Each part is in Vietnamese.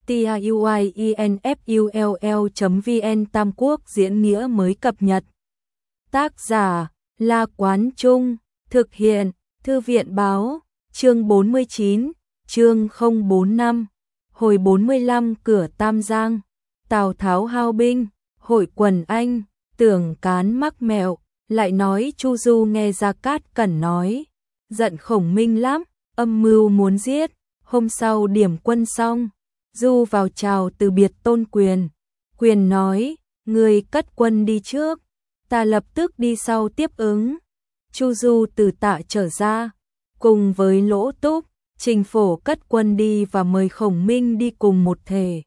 tiuinfull.vn Tam Quốc diễn nghĩa mới cập nhật. Tác giả La Quán Trung, thực hiện Thư viện Báo, chương 49, chương 045, hồi 45 cửa Tam Giang, Tào Tháo hao binh, hội quần anh, tưởng cán mắc mẹo, lại nói Chu Du nghe Gia Cát Cẩn nói, giận Khổng Minh lắm, âm mưu muốn giết, hôm sau điểm quân xong, Du vào chào từ biệt Tôn Quyền. Quyền nói, người cất quân đi trước, ta lập tức đi sau tiếp ứng. Chu Du từ Tạ trở ra, cùng với Lỗ Túc, Trình Phổ cất quân đi và mời Khổng Minh đi cùng một thể.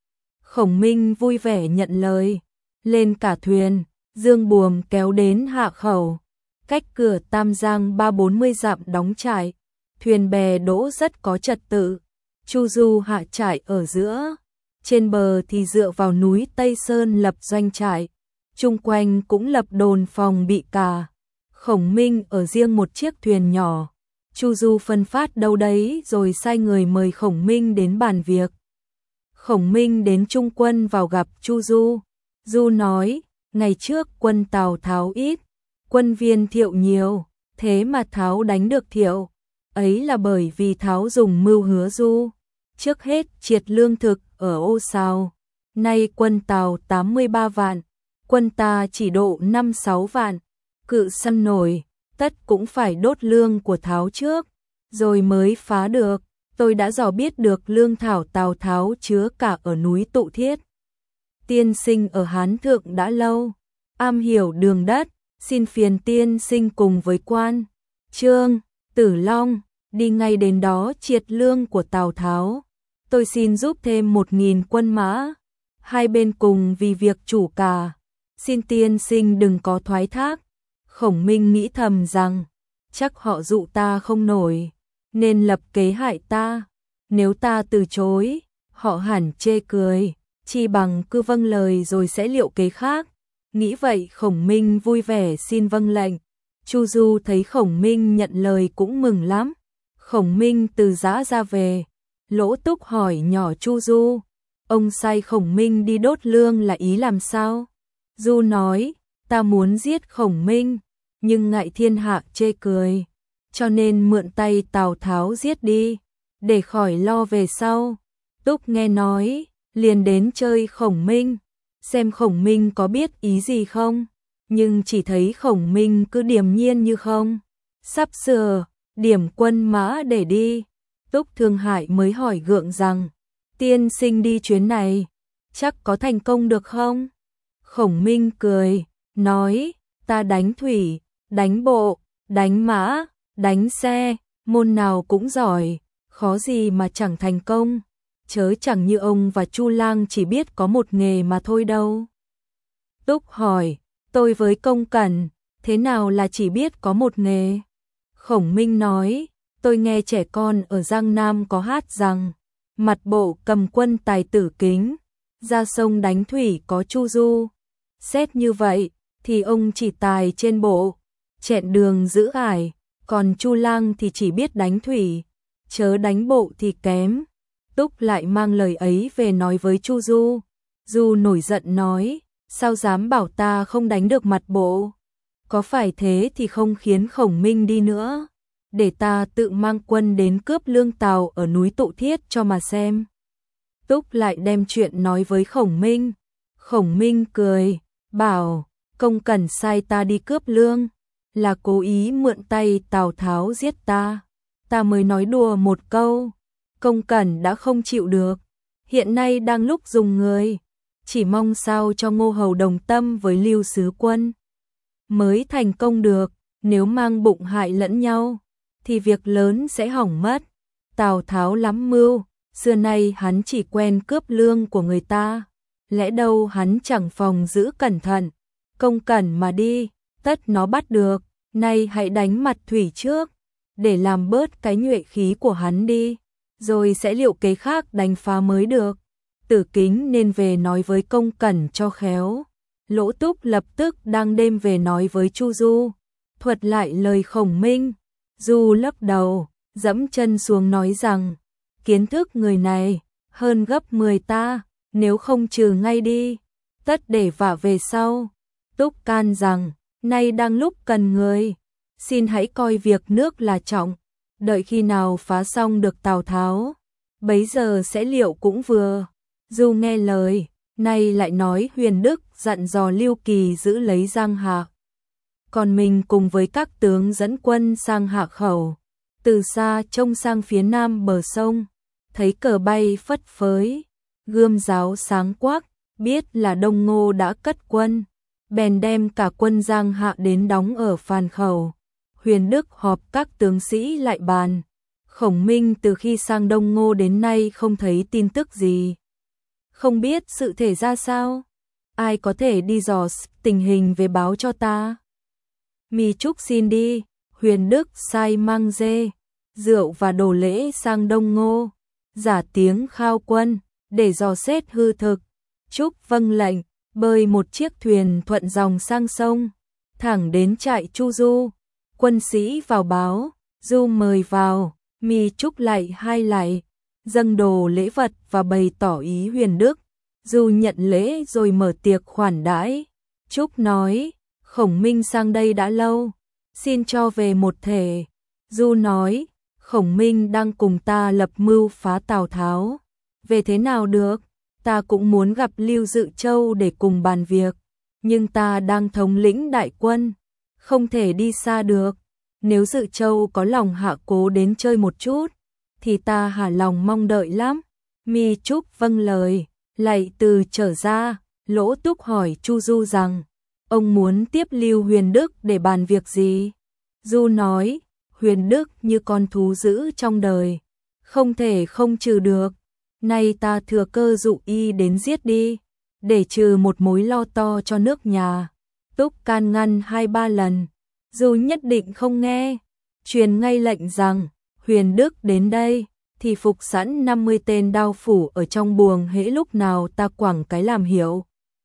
Khổng Minh vui vẻ nhận lời, lên cả thuyền, dương buồm kéo đến hạ khẩu, cách cửa Tam Giang 30-40 dặm đóng trại, thuyền bè đỗ rất có trật tự. Chu Du hạ trại ở giữa, trên bờ thì dựa vào núi Tây Sơn lập doanh trại, chung quanh cũng lập đồn phòng bị cả. Khổng Minh ở riêng một chiếc thuyền nhỏ, Chu Du phân phát đâu đấy rồi sai người mời Khổng Minh đến bàn việc. Khổng Minh đến trung quân vào gặp Chu Du. Du nói, ngày trước quân Tào Tháo ít, quân viên Thiệu nhiều, thế mà Tháo đánh được Thiệu. Ấy là bởi vì Tháo dùng mưu hứa Du. Trước hết triệt lương thực ở Ô Sào, nay quân Tào 83 vạn, quân ta chỉ độ 5-6 vạn, cự săn nổi, tất cũng phải đốt lương của Tháo trước, rồi mới phá được. Tôi đã dò biết được lương thảo Tào Tháo chứa cả ở núi Tụ Thiết. Tiên sinh ở Hán Thượng đã lâu, am hiểu đường đất, xin phiền tiên sinh cùng với quan Trương, Tử Long, đi ngay đến đó triệt lương của Tào Tháo. Tôi xin giúp thêm 1000 quân mã, hai bên cùng vì việc chủ cả, xin tiên sinh đừng có thoái thác. Khổng Minh nghĩ thầm rằng, chắc họ dụ ta không nổi, nên lập kế hại ta. Nếu ta từ chối, họ hẳn chê cười, chi bằng cứ vâng lời rồi sẽ liệu kế khác. Nghĩ vậy Khổng Minh vui vẻ xin vâng lệnh. Chu Du thấy Khổng Minh nhận lời cũng mừng lắm. Khổng Minh từ Giã ra về, Lỗ Túc hỏi nhỏ Chu Du, ông sai Khổng Minh đi đốt lương là ý làm sao? Du nói, ta muốn giết Khổng Minh, nhưng ngại thiên hạ chê cười, cho nên mượn tay Tào Tháo giết đi, để khỏi lo về sau. Túc nghe nói, liền đến chơi Khổng Minh, xem Khổng Minh có biết ý gì không, nhưng chỉ thấy Khổng Minh cứ điềm nhiên như không. Sắp sửa điểm quân mã để đi, Túc thương hại mới hỏi gượng rằng, tiên sinh đi chuyến này, chắc có thành công được không? Khổng Minh cười, nói, ta đánh thủy, đánh bộ, đánh mã, đánh xe, môn nào cũng giỏi, khó gì mà chẳng thành công, chớ chẳng như ông và Chu Lang chỉ biết có một nghề mà thôi đâu. Túc hỏi, tôi với Công Cẩn, thế nào là chỉ biết có một nghề? Khổng Minh nói, tôi nghe trẻ con ở Giang Nam có hát rằng, mặt bộ cầm quân tài tử Kính, ra sông đánh thủy có Chu Du. Xét như vậy, thì ông chỉ tài trên bộ, chẹn đường giữ ải, còn Chu Lang thì chỉ biết đánh thủy, chớ đánh bộ thì kém. Túc lại mang lời ấy về nói với Chu Du. Du nổi giận nói, sao dám bảo ta không đánh được mặt bộ? Có phải thế thì không khiến Khổng Minh đi nữa, để ta tự mang quân đến cướp lương Tào ở núi Tụ Thiết cho mà xem. Túc lại đem chuyện nói với Khổng Minh. Khổng Minh cười, bảo, Công Cẩn sai ta đi cướp lương, là cố ý mượn tay Tào Tháo giết ta. Ta mới nói đùa một câu, Công Cẩn đã không chịu được, hiện nay đang lúc dùng người, chỉ mong sao cho Ngô Hầu đồng tâm với Lưu Sứ Quân mới thành công được, nếu mang bụng hại lẫn nhau, thì việc lớn sẽ hỏng mất. Tào Tháo lắm mưu, xưa nay hắn chỉ quen cướp lương của người ta, lẽ đâu hắn chẳng phòng giữ cẩn thận. Công Cẩn mà đi, tất nó bắt được, nay hãy đánh mặt thủy trước, để làm bớt cái nhuệ khí của hắn đi, rồi sẽ liệu kế khác đánh phá mới được. Tử Kính nên về nói với Công Cẩn cho khéo. Lỗ Túc lập tức đang đêm về nói với Chu Du, thuật lại lời Khổng Minh. Du lắc đầu, dẫm chân xuống nói rằng, kiến thức người này hơn gấp 10 ta, nếu không trừ ngay đi, tất để vả về sau. Túc can rằng, nay đang lúc cần người, xin hãy coi việc nước là trọng, đợi khi nào phá xong được Tào Tháo, bấy giờ sẽ liệu cũng vừa. Du nghe lời, nay lại nói Huyền Đức dặn dò Lưu Kỳ giữ lấy Giang Hạ. Còn mình cùng với các tướng dẫn quân sang Hạ Khẩu, từ xa trông sang phía nam bờ sông, thấy cờ bay phất phới, gươm giáo sáng quắc, biết là Đông Ngô đã cất quân, bèn đem cả quân Giang Hạ đến đóng ở Phàn Khẩu. Huyền Đức họp các tướng sĩ lại bàn, Khổng Minh từ khi sang Đông Ngô đến nay không thấy tin tức gì, không biết sự thể ra sao, ai có thể đi dò tình hình về báo cho ta. Mi Trúc xin đi. Huyền Đức sai mang dê, rượu và đồ lễ sang Đông Ngô, giả tiếng khao quân, để dò xét hư thực. Trúc vâng lệnh, bơi một chiếc thuyền thuận dòng sang sông, thẳng đến trại Chu Du. Quân sĩ vào báo, Du mời vào, Mi Trúc lạy hai lạy, dâng đồ lễ vật và bày tỏ ý Huyền Đức. Du nhận lễ rồi mở tiệc khoản đãi. Trúc nói, Khổng Minh sang đây đã lâu, xin cho về một thể. Du nói, Khổng Minh đang cùng ta lập mưu phá Tào Tháo, về thế nào được, ta cũng muốn gặp Lưu Dự Châu để cùng bàn việc, nhưng ta đang thống lĩnh đại quân, không thể đi xa được. Nếu Dự Châu có lòng hạ cố đến chơi một chút, thì ta hả lòng mong đợi lắm. Mi Trúc vâng lời, lạy từ trở ra. Lỗ Túc hỏi Chu Du rằng, ông muốn tiếp Lưu Huyền Đức để bàn việc gì? Du nói, Huyền Đức như con thú dữ trong đời, không thể không trừ được. Nay ta thừa cơ dụ y đến giết đi, để trừ một mối lo to cho nước nhà. Túc can ngăn 2-3 lần, Du nhất định không nghe, truyền ngay lệnh rằng, Huyền Đức đến đây, thì phục sẵn 50 tên đao phủ ở trong buồng, hễ lúc nào ta quẳng cái làm hiệu,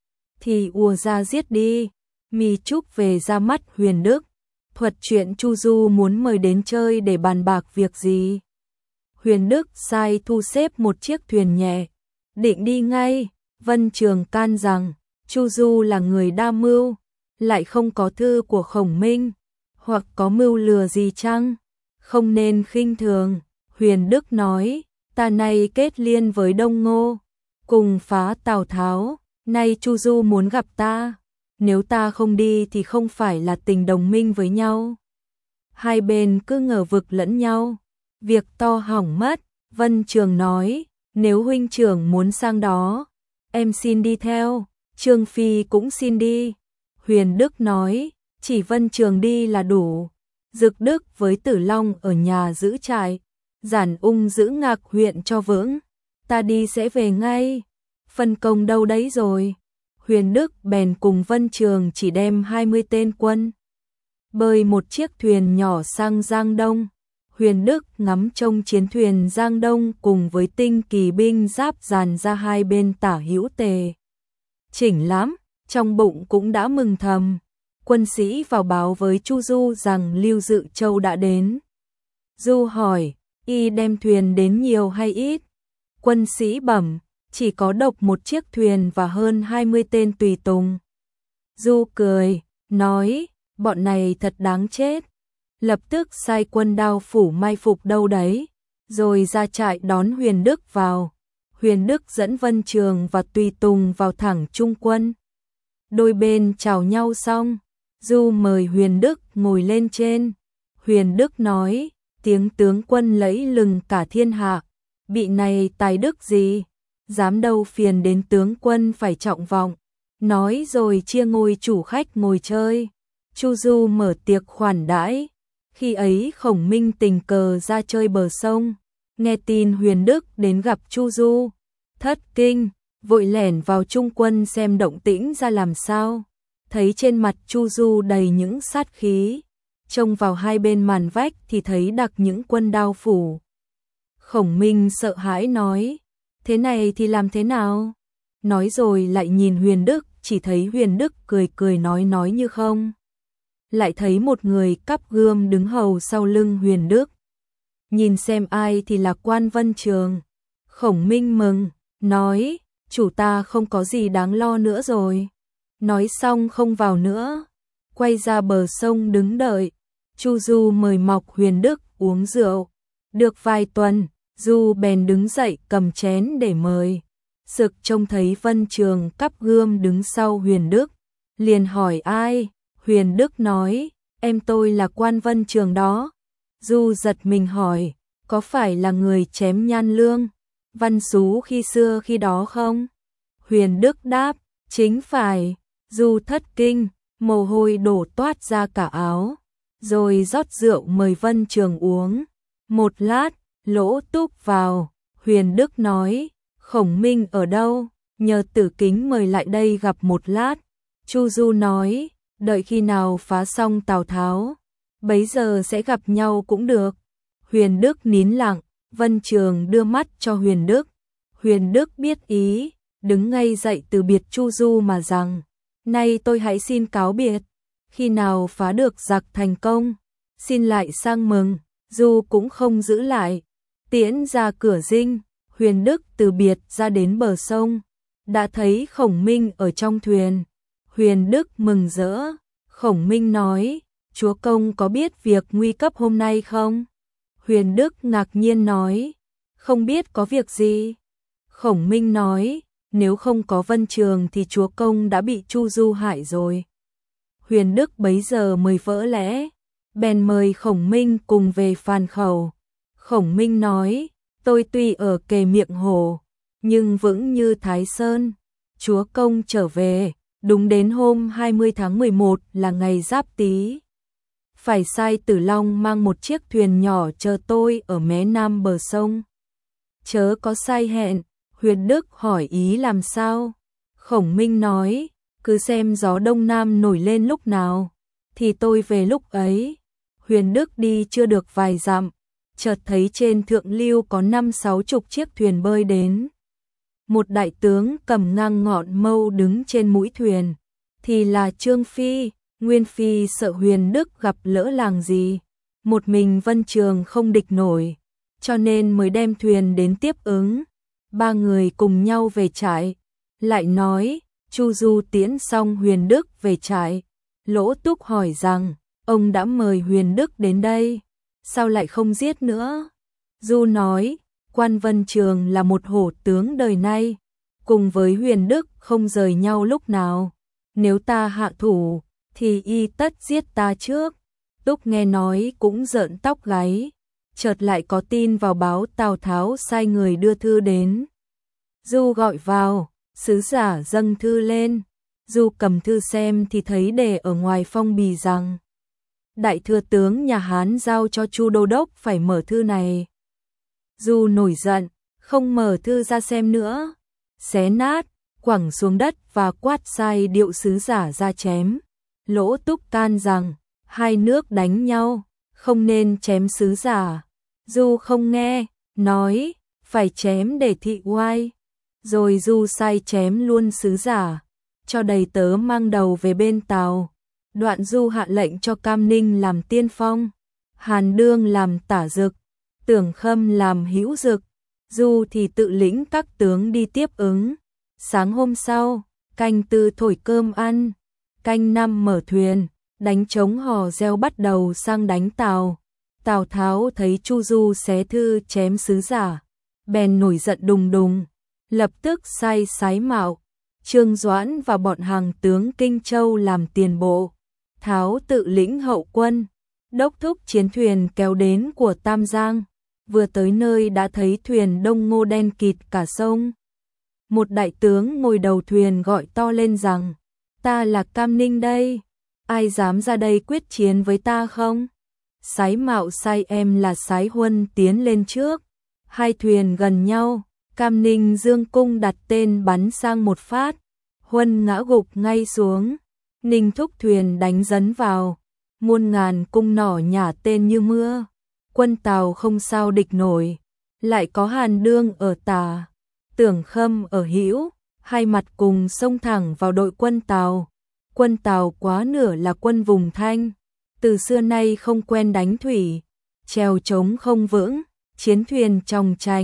thì ùa ra giết đi. Mi Trúc về ra mắt Huyền Đức, thuật chuyện Chu Du muốn mời đến chơi để bàn bạc việc gì. Huyền Đức sai thu xếp một chiếc thuyền nhẹ, định đi ngay. Vân Trường can rằng, Chu Du là người đa mưu, lại không có thư của Khổng Minh, hoặc có mưu lừa gì chăng, không nên khinh thường. Huyền Đức nói, ta nay kết liên với Đông Ngô, cùng phá Tào Tháo, nay Chu Du muốn gặp ta, nếu ta không đi thì không phải là tình đồng minh với nhau. Hai bên cứ ngờ vực lẫn nhau, việc to hỏng mất. Vân Trường nói, nếu huynh trưởng muốn sang đó, em xin đi theo, Trương Phi cũng xin đi. Huyền Đức nói, chỉ Vân Trường đi là đủ, Dực Đức với Tử Long ở nhà giữ trại, Giản Ung giữ Ngạc huyện cho vững, ta đi sẽ về ngay, phân công đâu đấy rồi. Huyền Đức bèn cùng Vân Trường chỉ đem 20 tên quân, bơi một chiếc thuyền nhỏ sang Giang Đông. Huyền Đức ngắm trông chiến thuyền Giang Đông cùng với tinh kỳ binh giáp dàn ra hai bên tả hữu tề chỉnh lắm, trong bụng cũng đã mừng thầm. Quân sĩ vào báo với Chu Du rằng Lưu Dự Châu đã đến. Du hỏi, y đem thuyền đến nhiều hay ít? Quân sĩ bẩm, chỉ có độc một chiếc thuyền và hơn 20 tên tùy tùng. Du cười, nói, bọn này thật đáng chết. Lập tức sai quân đao phủ mai phục đâu đấy, rồi ra trại đón Huyền Đức vào. Huyền Đức dẫn Vân Trường và tùy tùng vào thẳng trung quân. Đôi bên chào nhau xong, Du mời Huyền Đức ngồi lên trên. Huyền Đức nói, tiếng tướng quân lẫy lừng cả thiên hạ, bị này tài đức gì, dám đâu phiền đến tướng quân phải trọng vọng. Nói rồi chia ngôi chủ khách ngồi chơi. Chu Du mở tiệc khoản đãi. Khi ấy Khổng Minh tình cờ ra chơi bờ sông, nghe tin Huyền Đức đến gặp Chu Du, thất kinh, vội lẻn vào trung quân xem động tĩnh ra làm sao. Thấy trên mặt Chu Du đầy những sát khí, trông vào hai bên màn vách thì thấy đặc những quân đao phủ. Khổng Minh sợ hãi nói, thế này thì làm thế nào? Nói rồi lại nhìn Huyền Đức, chỉ thấy Huyền Đức cười cười nói như không. Lại thấy một người cắp gươm đứng hầu sau lưng Huyền Đức. Nhìn xem ai thì là quan Vân Trường. Khổng Minh mừng, nói, chủ ta không có gì đáng lo nữa rồi. Nói xong không vào nữa, quay ra bờ sông đứng đợi. Chu Du mời Mộc Huyền Đức uống rượu. Được vài tuần, Du bèn đứng dậy cầm chén để mời. Sực trông thấy Vân Trường cắp gươm đứng sau Huyền Đức, liền hỏi ai. Huyền Đức nói, em tôi là quan Vân Trường đó. Du giật mình hỏi, có phải là người chém Nhan Lương, Văn Sú khi xưa khi đó không? Huyền Đức đáp, chính phải. Du thất kinh, mồ hôi đổ toát ra cả áo, rồi rót rượu mời Vân Trường uống. Một lát, Lỗ Túc vào. Huyền Đức nói, Khổng Minh ở đâu, nhờ Tử Kính mời lại đây gặp một lát. Chu Du nói, đợi khi nào phá xong Tào Tháo, bấy giờ sẽ gặp nhau cũng được. Huyền Đức nín lặng, Vân Trường đưa mắt cho Huyền Đức. Huyền Đức biết ý, đứng ngay dậy từ biệt Chu Du mà rằng, nay tôi hãy xin cáo biệt, khi nào phá được giặc thành công, xin lại sang mừng. Du cũng không giữ lại, tiễn ra cửa dinh. Huyền Đức từ biệt ra đến bờ sông, đã thấy Khổng Minh ở trong thuyền. Huyền Đức mừng rỡ. Khổng Minh nói, chúa công có biết việc nguy cấp hôm nay không? Huyền Đức ngạc nhiên nói, không biết có việc gì. Khổng Minh nói, nếu không có Vân Trường thì chúa công đã bị Chu Du hại rồi. Huyền Đức bấy giờ mới vỡ lẽ, bèn mời Khổng Minh cùng về Phàn Khẩu. Khổng Minh nói, tôi tuy ở kề miệng hồ, nhưng vững như Thái Sơn. Chúa công trở về, đúng đến hôm 20 tháng 11 là ngày Giáp Tý. Phải sai Tử Long mang một chiếc thuyền nhỏ chờ tôi ở mé nam bờ sông. Chớ có sai hẹn. Huyền Đức hỏi ý làm sao? Khổng Minh nói, cứ xem gió đông nam nổi lên lúc nào, thì tôi về lúc ấy. Huyền Đức đi chưa được vài dặm, chợt thấy trên thượng lưu có 50-60 chiếc thuyền bơi đến. Một đại tướng cầm ngang ngọn mâu đứng trên mũi thuyền, thì là Trương Phi. Nguyên Phi sợ Huyền Đức gặp lỡ làng gì, một mình Vân Trường không địch nổi, cho nên mới đem thuyền đến tiếp ứng. Ba người cùng nhau về trại, lại nói, Chu Du tiễn xong Huyền Đức về trại. Lỗ Túc hỏi rằng, ông đã mời Huyền Đức đến đây, sao lại không giết nữa? Du nói, quan Vân Trường là một hổ tướng đời nay, cùng với Huyền Đức không rời nhau lúc nào. Nếu ta hạ thủ, thì y tất giết ta trước. Túc nghe nói cũng rợn tóc gáy. Chợt lại có tin vào báo Tào Tháo sai người đưa thư đến. Du gọi vào, sứ giả dâng thư lên. Du cầm thư xem thì thấy đề ở ngoài phong bì rằng, đại thừa tướng nhà Hán giao cho Chu đô đốc phải mở thư này. Du nổi giận, không mở thư ra xem nữa, xé nát, quẳng xuống đất và quát sai điệu sứ giả ra chém. Lỗ Túc can rằng, hai nước đánh nhau, không nên chém sứ giả. Du không nghe, nói, phải chém để thị oai. Rồi Du sai chém luôn sứ giả, cho đầy tớ mang đầu về bên Tào. Đoạn Du hạ lệnh cho Cam Ninh làm tiên phong, Hàn Đương làm tả dực, Tưởng Khâm làm hữu dực. Du thì tự lĩnh các tướng đi tiếp ứng. Sáng hôm sau, canh tư thổi cơm ăn, canh năm mở thuyền, đánh trống hò reo bắt đầu sang đánh Tào. Tào Tháo thấy Chu Du xé thư chém sứ giả, bèn nổi giận đùng đùng, lập tức sai Sái Mạo, Trương Doãn và bọn hàng tướng Kinh Châu làm tiền bộ. Tháo tự lĩnh hậu quân, đốc thúc chiến thuyền kéo đến của Tam Giang. Vừa tới nơi đã thấy thuyền Đông Ngô đen kịt cả sông. Một đại tướng ngồi đầu thuyền gọi to lên rằng, ta là Cam Ninh đây, ai dám ra đây quyết chiến với ta không? Sái Mạo sai em là Sái Huân tiến lên trước. Hai thuyền gần nhau, Cam Ninh dương cung đặt tên bắn sang một phát, Huân ngã gục ngay xuống. Ninh thúc thuyền đánh dấn vào, muôn ngàn cung nỏ nhả tên như mưa. Quân Tào không sao địch nổi, lại có Hàn Đương ở tả, Tưởng Khâm ở hữu, hai mặt cùng xông thẳng vào đội quân Tào. Quân Tào quá nửa là quân vùng Thanh, từ xưa nay không quen đánh thủy, chèo trống không vững, chiến thuyền chòng chành,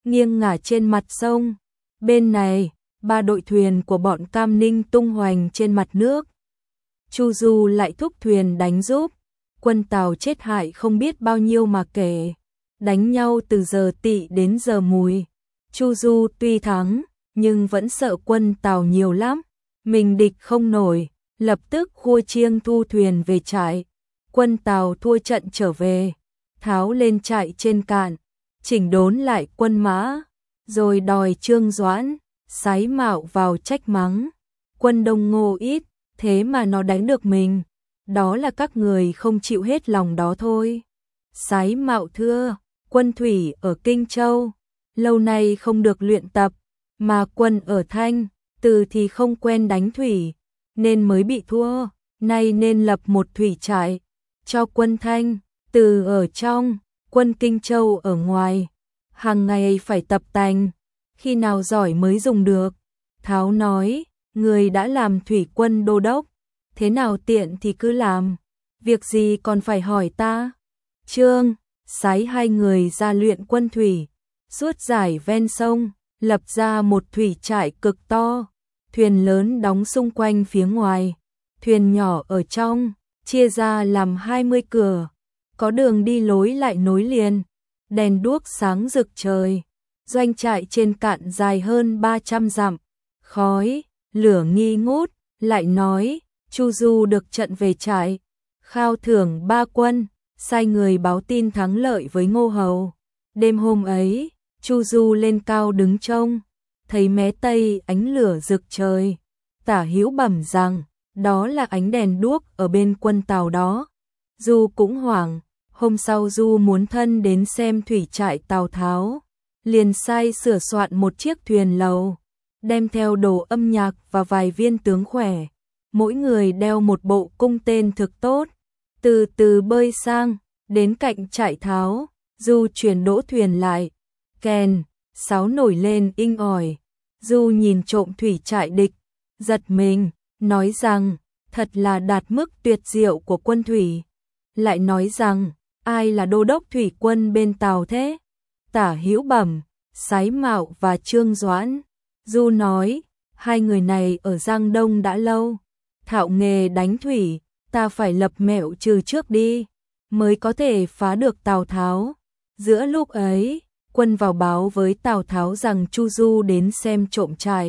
nghiêng ngả trên mặt sông. Bên này, 3 đội thuyền của bọn Cam Ninh tung hoành trên mặt nước. Chu Du lại thúc thuyền đánh giúp. Quân Tào chết hại không biết bao nhiêu mà kể. Đánh nhau từ giờ Tỵ đến giờ Mùi. Chu Du tuy thắng, nhưng vẫn sợ quân Tào nhiều lắm. Mình địch không nổi, lập tức khua chiêng thu thuyền về trại. Quân Tào thua trận trở về, tháo lên trại trên cạn, chỉnh đốn lại quân mã, rồi đòi Trương Doãn, Sái Mạo vào trách mắng. Quân Đông Ngô ít, thế mà nó đánh được mình. Đó là các người không chịu hết lòng đó thôi. Sái Mạo thưa, quân thủy ở Kinh Châu, lâu nay không được luyện tập, mà quân ở Thanh, Từ thì không quen đánh thủy, nên mới bị thua. Nay nên lập một thủy trại, cho quân Thanh, Từ ở trong, quân Kinh Châu ở ngoài. Hàng ngày phải tập tành, khi nào giỏi mới dùng được. Tháo nói, người đã làm thủy quân đô đốc, thế nào tiện thì cứ làm, việc gì còn phải hỏi ta. Trương, Sái hai người ra luyện quân thủy, suốt dải ven sông, lập ra một thủy trại cực to, thuyền lớn đóng xung quanh phía ngoài, thuyền nhỏ ở trong, chia ra làm 20 cửa, có đường đi lối lại nối liền, đèn đuốc sáng rực trời. Doanh trại trên cạn dài hơn 300 dặm, khói, lửa nghi ngút, lại nói, Chu Du được trận về trại, khao thưởng 3 quân, sai người báo tin thắng lợi với Ngô Hầu. Đêm hôm ấy, Chu Du lên cao đứng trông, thấy mé tây ánh lửa rực trời. Tả Hữu bẩm rằng, đó là ánh đèn đuốc ở bên quân Tào đó. Du cũng hoảng, hôm sau Du muốn thân đến xem thủy trại Tào Tháo, liền sai sửa soạn một chiếc thuyền lầu, đem theo đồ âm nhạc và vài viên tướng khỏe, mỗi người đeo một bộ cung tên thực tốt, từ từ bơi sang, đến cạnh trại Tháo, Du chuyển đỗ thuyền lại, kèn, sáo nổi lên inh ỏi. Du nhìn trộm thủy trại địch, giật mình, nói rằng, thật là đạt mức tuyệt diệu của quân thủy. Lại nói rằng, ai là đô đốc thủy quân bên Tào thế? Tả Hữu bẩm, Sái Mạo và Trương Doãn. Du nói, hai người này ở Giang Đông đã lâu, thạo nghề đánh thủy, ta phải lập mẹo trừ trước đi, mới có thể phá được Tào Tháo. Giữa lúc ấy, quân vào báo với Tào Tháo rằng Chu Du đến xem trộm trại.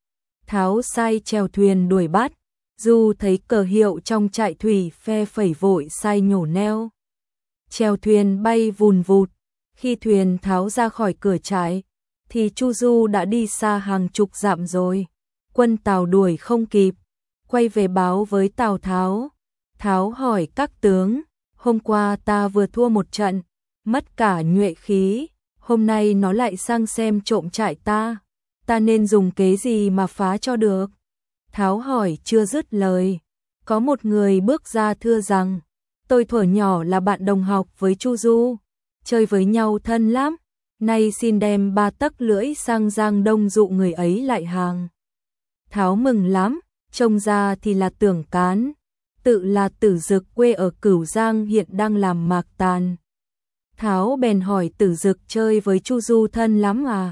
Tháo sai chèo thuyền đuổi bắt, Du thấy cờ hiệu trong trại thủy phe phẩy vội sai nhổ neo. Chèo thuyền bay vùn vụt, khi thuyền Tháo ra khỏi cửa trại, thì Chu Du đã đi xa hàng chục dặm rồi. Quân Tào đuổi không kịp, quay về báo với Tào Tháo. Tháo hỏi các tướng, hôm qua ta vừa thua một trận, mất cả nhuệ khí, hôm nay nó lại sang xem trộm trại ta nên dùng kế gì mà phá cho được? Tháo hỏi chưa dứt lời, có một người bước ra thưa rằng, tôi thuở nhỏ là bạn đồng học với Chu Du, chơi với nhau thân lắm, nay xin đem 3 tấc lưỡi sang Giang Đông dụ người ấy lại hàng. Tháo mừng lắm, trông ra thì là Tưởng Cán, tự là Tử Dực quê ở Cửu Giang hiện đang làm mạc tàn. Tháo bèn hỏi Tử Dực chơi với Chu Du thân lắm à?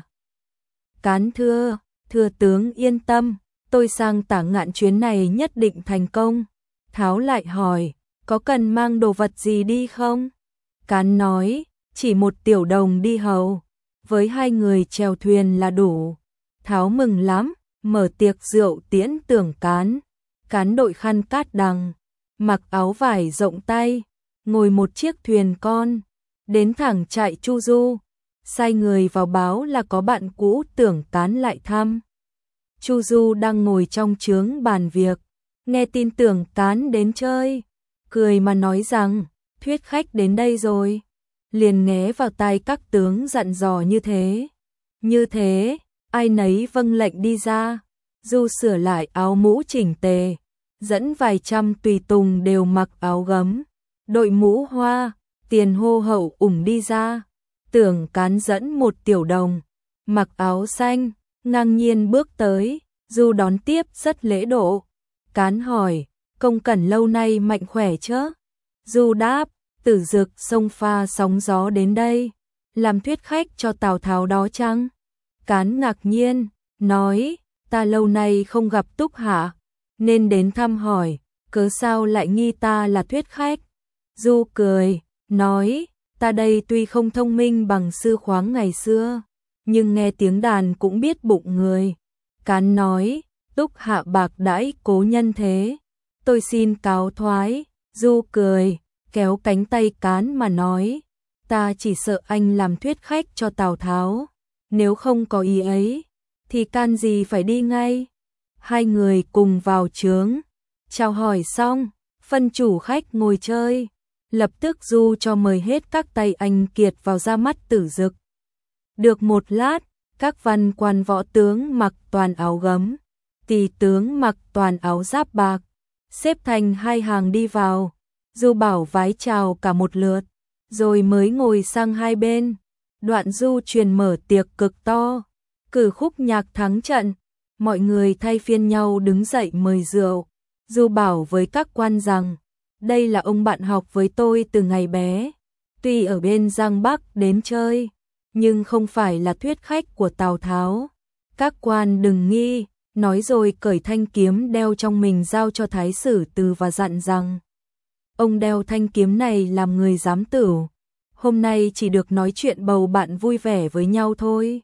Cán thưa tướng yên tâm, tôi sang Tả Ngạn chuyến này nhất định thành công. Tháo lại hỏi, có cần mang đồ vật gì đi không? Cán nói, chỉ một tiểu đồng đi hầu, với 2 người chèo thuyền là đủ. Tháo mừng lắm, mở tiệc rượu tiễn Tưởng Cán. Cán đội khăn cát đằng, mặc áo vải rộng tay, ngồi một chiếc thuyền con, đến thẳng trại Chu Du, sai người vào báo là có bạn cũ Tưởng Cán lại thăm. Chu Du đang ngồi trong chướng bàn việc, nghe tin Tưởng Cán đến chơi, cười mà nói rằng, thuyết khách đến đây rồi, liền nghé vào tai các tướng dặn dò như thế. Như thế, ai nấy vâng lệnh đi ra. Du sửa lại áo mũ chỉnh tề, dẫn vài trăm tùy tùng đều mặc áo gấm, đội mũ hoa, tiền hô hậu ủng đi ra. Tưởng Cán dẫn một tiểu đồng, mặc áo xanh, ngang nhiên bước tới, Du đón tiếp rất lễ độ. Cán hỏi, công cẩn lâu nay mạnh khỏe chứ? Du đáp, Tử Dực sông pha sóng gió đến đây, làm thuyết khách cho Tào Tháo đó chăng? Cán ngạc nhiên, nói, ta lâu nay không gặp Túc Hạ, nên đến thăm hỏi, cớ sao lại nghi ta là thuyết khách? Du cười, nói, ta đây tuy không thông minh bằng sư khoáng ngày xưa, nhưng nghe tiếng đàn cũng biết bụng người. Cán nói, Túc Hạ bạc đãi cố nhân thế, tôi xin cáo thoái. Du cười, kéo cánh tay Cán mà nói, ta chỉ sợ anh làm thuyết khách cho Tào Tháo, nếu không có ý ấy, thì can gì phải đi ngay. Hai người cùng vào trướng, chào hỏi xong, phân chủ khách ngồi chơi, lập tức Du cho mời hết các tay anh kiệt vào ra mắt Tử Dực. Được một lát, các văn quan võ tướng mặc toàn áo gấm, tỳ tướng mặc toàn áo giáp bạc, xếp thành hai hàng đi vào. Du bảo vái chào cả một lượt, rồi mới ngồi sang hai bên. Đoạn Du truyền mở tiệc cực to, cử khúc nhạc thắng trận, mọi người thay phiên nhau đứng dậy mời rượu. Du bảo với các quan rằng, đây là ông bạn học với tôi từ ngày bé, tuy ở bên Giang Bắc đến chơi, nhưng không phải là thuyết khách của Tào Tháo. Các quan đừng nghi, nói rồi cởi thanh kiếm đeo trong mình giao cho Thái Sử Từ và dặn rằng, ông đeo thanh kiếm này làm người giám tửu, hôm nay chỉ được nói chuyện bầu bạn vui vẻ với nhau thôi.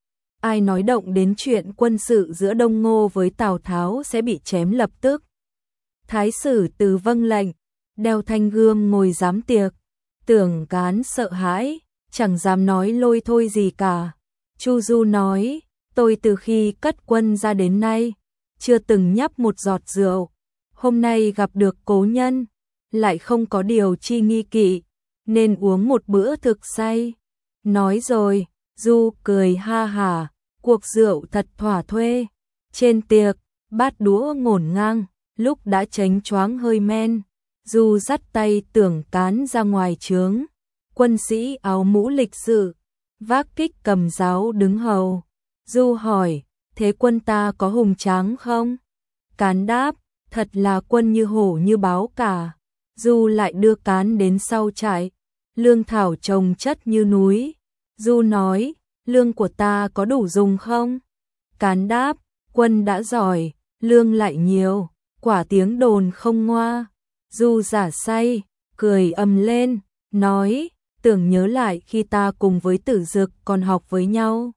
Ai nói động đến chuyện quân sự giữa Đông Ngô với Tào Tháo sẽ bị chém lập tức. Thái Sử Từ vâng lệnh, đeo thanh gươm ngồi giám tiệc. Tưởng Cán sợ hãi, chẳng dám nói lôi thôi gì cả. Chu Du nói, tôi từ khi cất quân ra đến nay, chưa từng nhấp một giọt rượu. Hôm nay gặp được cố nhân, lại không có điều chi nghi kỵ, nên uống một bữa thực say. Nói rồi, Du cười ha hả, cuộc rượu thật thỏa thuê. Trên tiệc, bát đũa ngổn ngang, lúc đã chánh choáng hơi men, Du dắt tay Tưởng Cán ra ngoài trướng. Quân sĩ áo mũ lịch sự, vác kích cầm giáo đứng hầu. Du hỏi, thế quân ta có hùng tráng không? Cán đáp, thật là quân như hổ như báo cả. Du lại đưa Cán đến sau trại, lương thảo trồng chất như núi. Du nói, lương của ta có đủ dùng không? Cán đáp, quân đã giỏi, lương lại nhiều, quả tiếng đồn không ngoa. Du giả say, cười ầm lên, nói, tưởng nhớ lại khi ta cùng với Tử Dực còn học với nhau.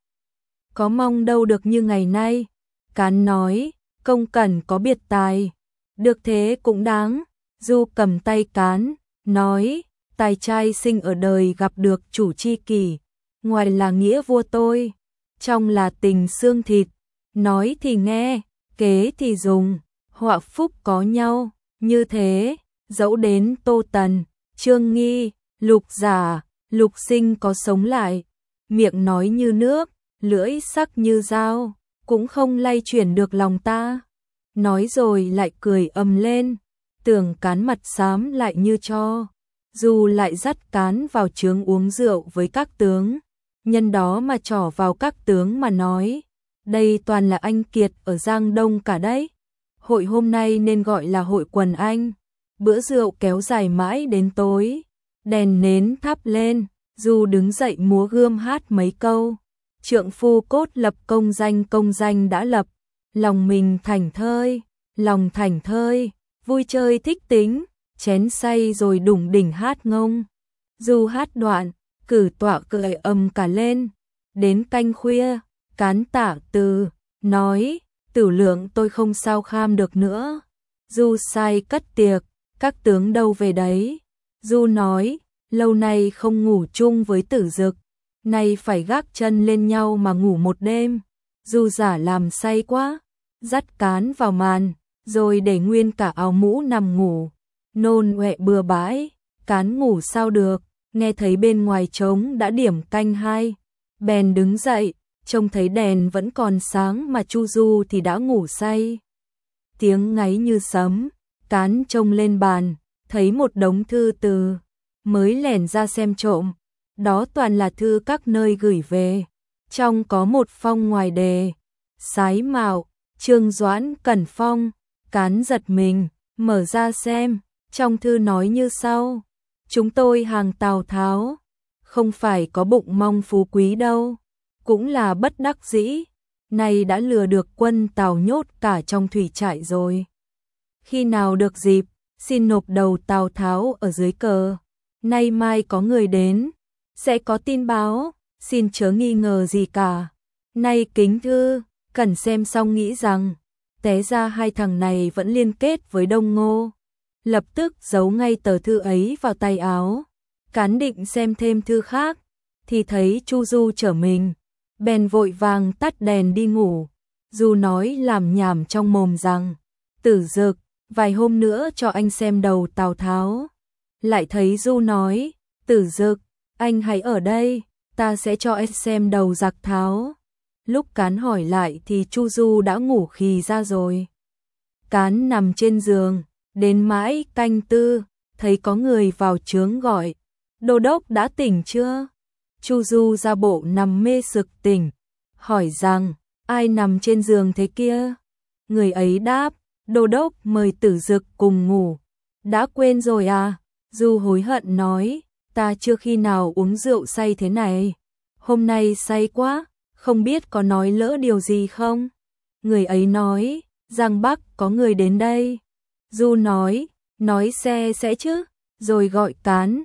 Có mong đâu được như ngày nay. Cán nói, công cẩn có biệt tài, được thế cũng đáng. Du cầm tay Cán, nói, tài trai sinh ở đời gặp được chủ chi kỷ, ngoài là nghĩa vua tôi, trong là tình xương thịt, nói thì nghe, kế thì dùng, họa phúc có nhau, như thế, dẫu đến Tô Tần, Trương Nghi, Lục Giả, Lục Sinh có sống lại, miệng nói như nước, lưỡi sắc như dao, cũng không lay chuyển được lòng ta. Nói rồi lại cười ầm lên, Tưởng Cán mặt xám lại như tro. Du lại dắt Cán vào trướng uống rượu với các tướng, nhân đó mà trỏ vào các tướng mà nói, đây toàn là anh kiệt ở Giang Đông cả đấy. Hội hôm nay nên gọi là hội quần anh. Bữa rượu kéo dài mãi đến tối, đèn nến thắp lên, Du đứng dậy múa gươm hát mấy câu. Trượng phu cốt lập công danh đã lập, lòng mình thảnh thơi, lòng thảnh thơi, vui chơi thích tính, chén say rồi đủng đỉnh hát ngông. Du hát đoạn, cử tọa cười ầm cả lên. Đến canh khuya, Cán tả từ, nói, Tử Lượng tôi không sao kham được nữa. Du sai cất tiệc, các tướng đâu về đấy. Du nói, lâu nay không ngủ chung với Tử Dực, nay phải gác chân lên nhau mà ngủ một đêm. Du giả làm say quá, dắt Cán vào màn, rồi để nguyên cả áo mũ nằm ngủ. Nôn ọe bừa bãi, Cán ngủ sao được, nghe thấy bên ngoài trống đã điểm canh 2. Bèn đứng dậy, trông thấy đèn vẫn còn sáng mà Chu Du thì đã ngủ say. Tiếng ngáy như sấm, Cán trông lên bàn, thấy một đống thư từ, mới lẻn ra xem trộm. Đó toàn là thư các nơi gửi về. Trong có một phong ngoài đề, Sái Mạo, Trương Doãn Cẩn Phong. Cán giật mình, mở ra xem, trong thư nói như sau: chúng tôi hàng Tào Tháo, không phải có bụng mong phú quý đâu, cũng là bất đắc dĩ, nay đã lừa được quân Tào nhốt cả trong thủy trại rồi. Khi nào được dịp, xin nộp đầu Tào Tháo ở dưới cờ, nay mai có người đến, sẽ có tin báo, xin chớ nghi ngờ gì cả. Nay kính thư, cần xem xong nghĩ rằng, té ra hai thằng này vẫn liên kết với Đông Ngô. Lập tức giấu ngay tờ thư ấy vào tay áo, Cán định xem thêm thư khác, thì thấy Chu Du chở mình, bèn vội vàng tắt đèn đi ngủ. Du nói làm nhảm trong mồm rằng, Tử Dực, vài hôm nữa cho anh xem đầu Tào Tháo. Lại thấy Du nói, Tử Dực, anh hãy ở đây, ta sẽ cho anh xem đầu giặc Tháo. Lúc Cán hỏi lại thì Chu Du đã ngủ khì ra rồi. Cán nằm trên giường, đến mãi canh tư, thấy có người vào trướng gọi, Đô đốc đã tỉnh chưa? Chu Du ra bộ nằm mê sực tỉnh, hỏi rằng, ai nằm trên giường thế kia? Người ấy đáp, Đô đốc mời Tử Dực cùng ngủ. Đã quên rồi à? Du hối hận nói, ta chưa khi nào uống rượu say thế này. Hôm nay say quá, không biết có nói lỡ điều gì không? Người ấy nói, Giang Bắc có người đến đây. Du nói xe sẽ chứ, rồi gọi Cán,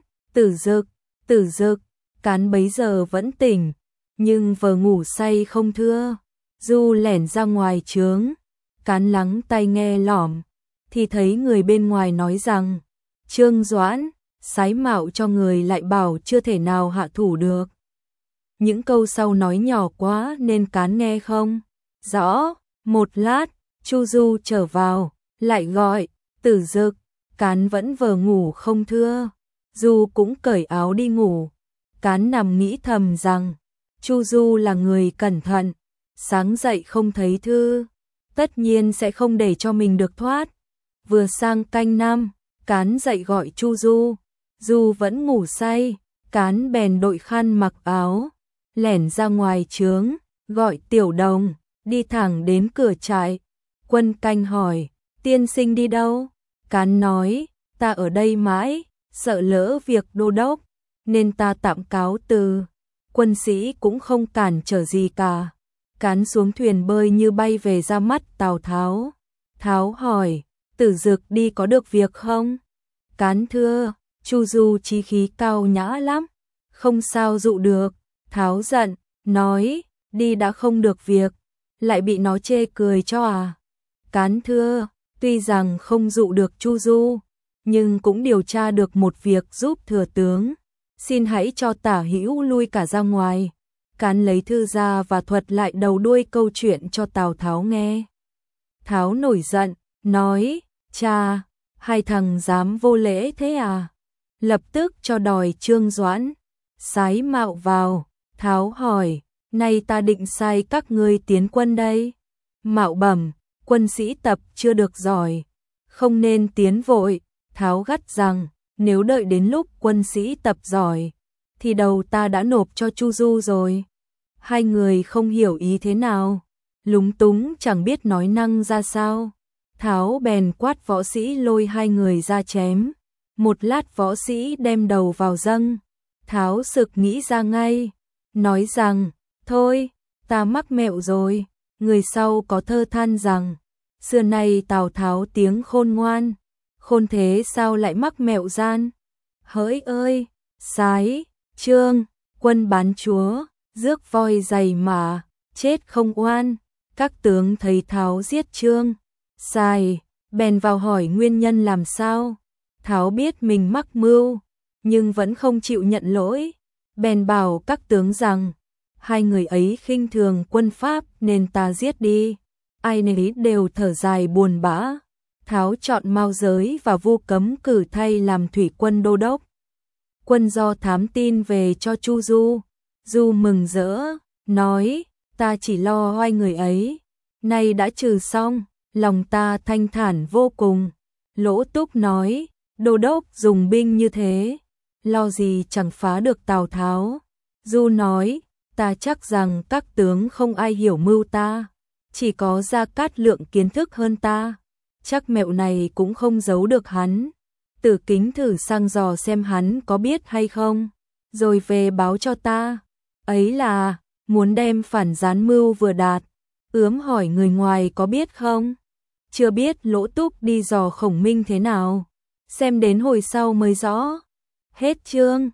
Tử Dực, Cán bấy giờ vẫn tỉnh, nhưng vờ ngủ say không thưa. Du lẻn ra ngoài trướng, Cán lắng tai nghe lỏm, thì thấy người bên ngoài nói rằng, Trương Doãn, sái mạo cho người lại bảo chưa thể nào hạ thủ được. Những câu sau nói nhỏ quá nên Cán nghe không rõ. Một lát, Chu Du trở vào, lại gọi, Tử Dực, Cán vẫn vờ ngủ không thưa. Du cũng cởi áo đi ngủ. Cán nằm nghĩ thầm rằng, Chu Du là người cẩn thận, sáng dậy không thấy thư, tất nhiên sẽ không để cho mình được thoát. Vừa sang canh năm, Cán dậy gọi Chu Du. Du vẫn ngủ say, Cán bèn đội khăn mặc áo, lẻn ra ngoài trướng, gọi Tiểu Đồng, đi thẳng đến cửa trại. Quân canh hỏi, tiên sinh đi đâu? Cán nói, ta ở đây mãi, sợ lỡ việc đô đốc, nên ta tạm cáo từ. Quân sĩ cũng không cản trở gì cả. Cán xuống thuyền bơi như bay về ra mắt Tào Tháo. Tháo hỏi, Tử Dực đi có được việc không? Cán thưa, Chu Du chí khí cao nhã lắm, không sao dụ được. Tháo giận, nói, đi đã không được việc, lại bị nó chê cười cho à? Cán thưa, tuy rằng không dụ được Chu Du, nhưng cũng điều tra được một việc giúp thừa tướng. Xin hãy cho Tả Hữu lui cả ra ngoài. Cán lấy thư ra và thuật lại đầu đuôi câu chuyện cho Tào Tháo nghe. Tháo nổi giận, nói, cha, hai thằng dám vô lễ thế à? Lập tức cho đòi Trương Doãn, sái mạo vào. Tháo hỏi, nay ta định sai các ngươi tiến quân đây. Mạo bẩm, quân sĩ tập chưa được giỏi, không nên tiến vội. Tháo gắt rằng, nếu đợi đến lúc quân sĩ tập giỏi, thì đầu ta đã nộp cho Chu Du rồi. Hai người không hiểu ý thế nào, lúng túng chẳng biết nói năng ra sao. Tháo bèn quát võ sĩ lôi hai người ra chém. Một lát võ sĩ đem đầu vào dâng. Tháo sực nghĩ ra ngay, nói rằng, thôi, ta mắc mẹo rồi. Người sau có thơ than rằng, xưa nay Tào Tháo tiếng khôn ngoan, khôn thế sao lại mắc mẹo gian. Hỡi ơi, sái, Trương, quân bán chúa, rước voi giày mà, chết không oan. Các tướng thấy Tháo giết Trương, Sài, bèn vào hỏi nguyên nhân làm sao. Tháo biết mình mắc mưu, nhưng vẫn không chịu nhận lỗi. Bèn bảo các tướng rằng, hai người ấy khinh thường quân Pháp nên ta giết đi. Ai nấy đều thở dài buồn bã. Tháo chọn Mao Giới và Vu Cấm cử thay làm thủy quân đô đốc. Quân do thám tin về cho Chu Du. Du mừng rỡ, nói, ta chỉ lo hai người ấy, nay đã trừ xong, lòng ta thanh thản vô cùng. Lỗ Túc nói, đô đốc dùng binh như thế, lo gì chẳng phá được Tào Tháo. Du nói, ta chắc rằng các tướng không ai hiểu mưu ta, chỉ có Gia Cát Lượng kiến thức hơn ta, chắc mẹo này cũng không giấu được hắn. Tử Kính thử sang dò xem hắn có biết hay không. rồi về báo cho ta. Ấy là, muốn đem phản gián mưu vừa đạt. Ướm hỏi người ngoài có biết không? Chưa biết. Lỗ Túc đi dò Khổng Minh thế nào. Xem đến hồi sau mới rõ. Hết chương.